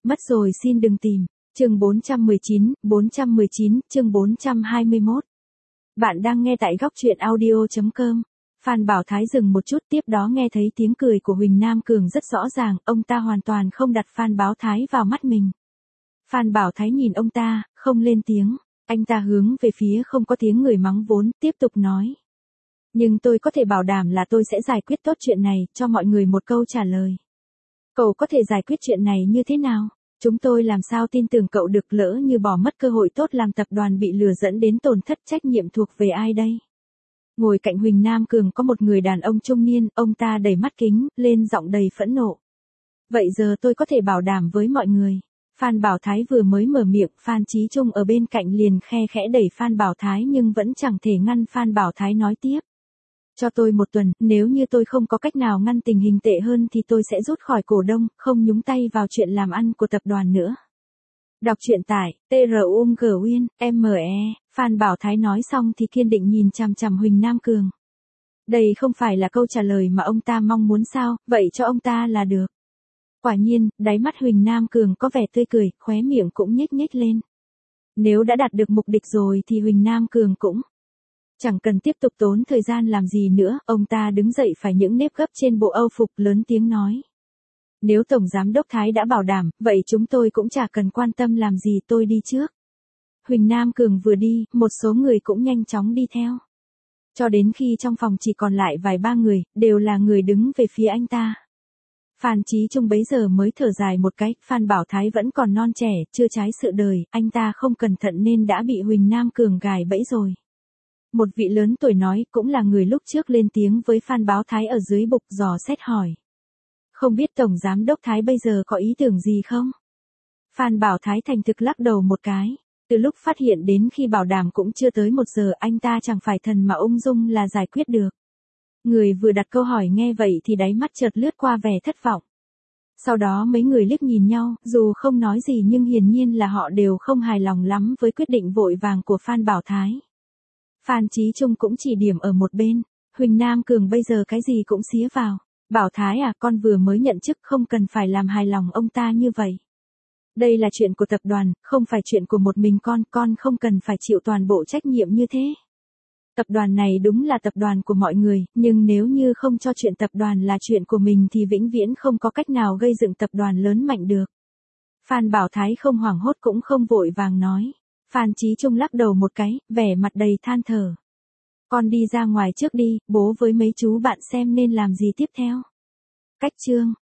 Mất rồi xin đừng tìm. Chương 419, chương 421. Bạn đang nghe tại góc truyện audio.com. Phan Bảo Thái dừng một chút, tiếp đó nghe thấy tiếng cười của Huỳnh Nam Cường rất rõ ràng, ông ta hoàn toàn không đặt Phan Bảo Thái vào mắt mình. Phan Bảo Thái nhìn ông ta, không lên tiếng, anh ta hướng về phía không có tiếng người mắng vốn, tiếp tục nói. Nhưng tôi có thể bảo đảm là tôi sẽ giải quyết tốt chuyện này, cho mọi người một câu trả lời. Cậu có thể giải quyết chuyện này như thế nào? Chúng tôi làm sao tin tưởng cậu được, lỡ như bỏ mất cơ hội tốt làm tập đoàn bị lừa dẫn đến tổn thất, trách nhiệm thuộc về ai đây? Ngồi cạnh Huỳnh Nam Cường có một người đàn ông trung niên, ông ta đầy mắt kính, lên giọng đầy phẫn nộ. Vậy giờ tôi có thể bảo đảm với mọi người. Phan Bảo Thái vừa mới mở miệng, Phan Chí Trung ở bên cạnh liền khe khẽ đẩy Phan Bảo Thái nhưng vẫn chẳng thể ngăn Phan Bảo Thái nói tiếp. Cho tôi một tuần, nếu như tôi không có cách nào ngăn tình hình tệ hơn thì tôi sẽ rút khỏi cổ đông, không nhúng tay vào chuyện làm ăn của tập đoàn nữa. Đọc truyện tại TRUNGWIN.ME. Phan Bảo Thái nói xong thì kiên định nhìn chằm chằm Huỳnh Nam Cường. Đây không phải là câu trả lời mà ông ta mong muốn sao, vậy cho ông ta là được. Quả nhiên, đáy mắt Huỳnh Nam Cường có vẻ tươi cười, khóe miệng cũng nhếch nhếch lên. Nếu đã đạt được mục đích rồi thì Huỳnh Nam Cường cũng chẳng cần tiếp tục tốn thời gian làm gì nữa, ông ta đứng dậy phải những nếp gấp trên bộ âu phục, lớn tiếng nói. Nếu Tổng Giám Đốc Thái đã bảo đảm, vậy chúng tôi cũng chả cần quan tâm làm gì, tôi đi trước. Huỳnh Nam Cường vừa đi, một số người cũng nhanh chóng đi theo. Cho đến khi trong phòng chỉ còn lại vài ba người, đều là người đứng về phía anh ta. Phan Chí Trung bấy giờ mới thở dài một cái, Phan Bảo Thái vẫn còn non trẻ, chưa trái sự đời, anh ta không cẩn thận nên đã bị Huỳnh Nam Cường gài bẫy rồi. Một vị lớn tuổi nói, cũng là người lúc trước lên tiếng với Phan Bảo Thái ở dưới bục, dò xét hỏi. Không biết Tổng Giám Đốc Thái bây giờ có ý tưởng gì không? Phan Bảo Thái thành thực lắc đầu một cái. Từ lúc phát hiện đến khi bảo đảm cũng chưa tới 1 giờ, anh ta chẳng phải thần mà ung dung là giải quyết được. Người vừa đặt câu hỏi nghe vậy thì đáy mắt chợt lướt qua vẻ thất vọng. Sau đó mấy người liếc nhìn nhau, dù không nói gì nhưng hiển nhiên là họ đều không hài lòng lắm với quyết định vội vàng của Phan Bảo Thái. Phan Chí Trung cũng chỉ điểm ở một bên, Huỳnh Nam Cường bây giờ cái gì cũng xía vào. Bảo Thái à, con vừa mới nhận chức, không cần phải làm hài lòng ông ta như vậy. Đây là chuyện của tập đoàn, không phải chuyện của một mình con không cần phải chịu toàn bộ trách nhiệm như thế. Tập đoàn này đúng là tập đoàn của mọi người, nhưng nếu như không cho chuyện tập đoàn là chuyện của mình thì vĩnh viễn không có cách nào gây dựng tập đoàn lớn mạnh được. Phan Bảo Thái không hoảng hốt cũng không vội vàng nói. Phan Chí Trung lắc đầu một cái, vẻ mặt đầy than thở. Con đi ra ngoài trước đi, bố với mấy chú bạn xem nên làm gì tiếp theo. Cách chương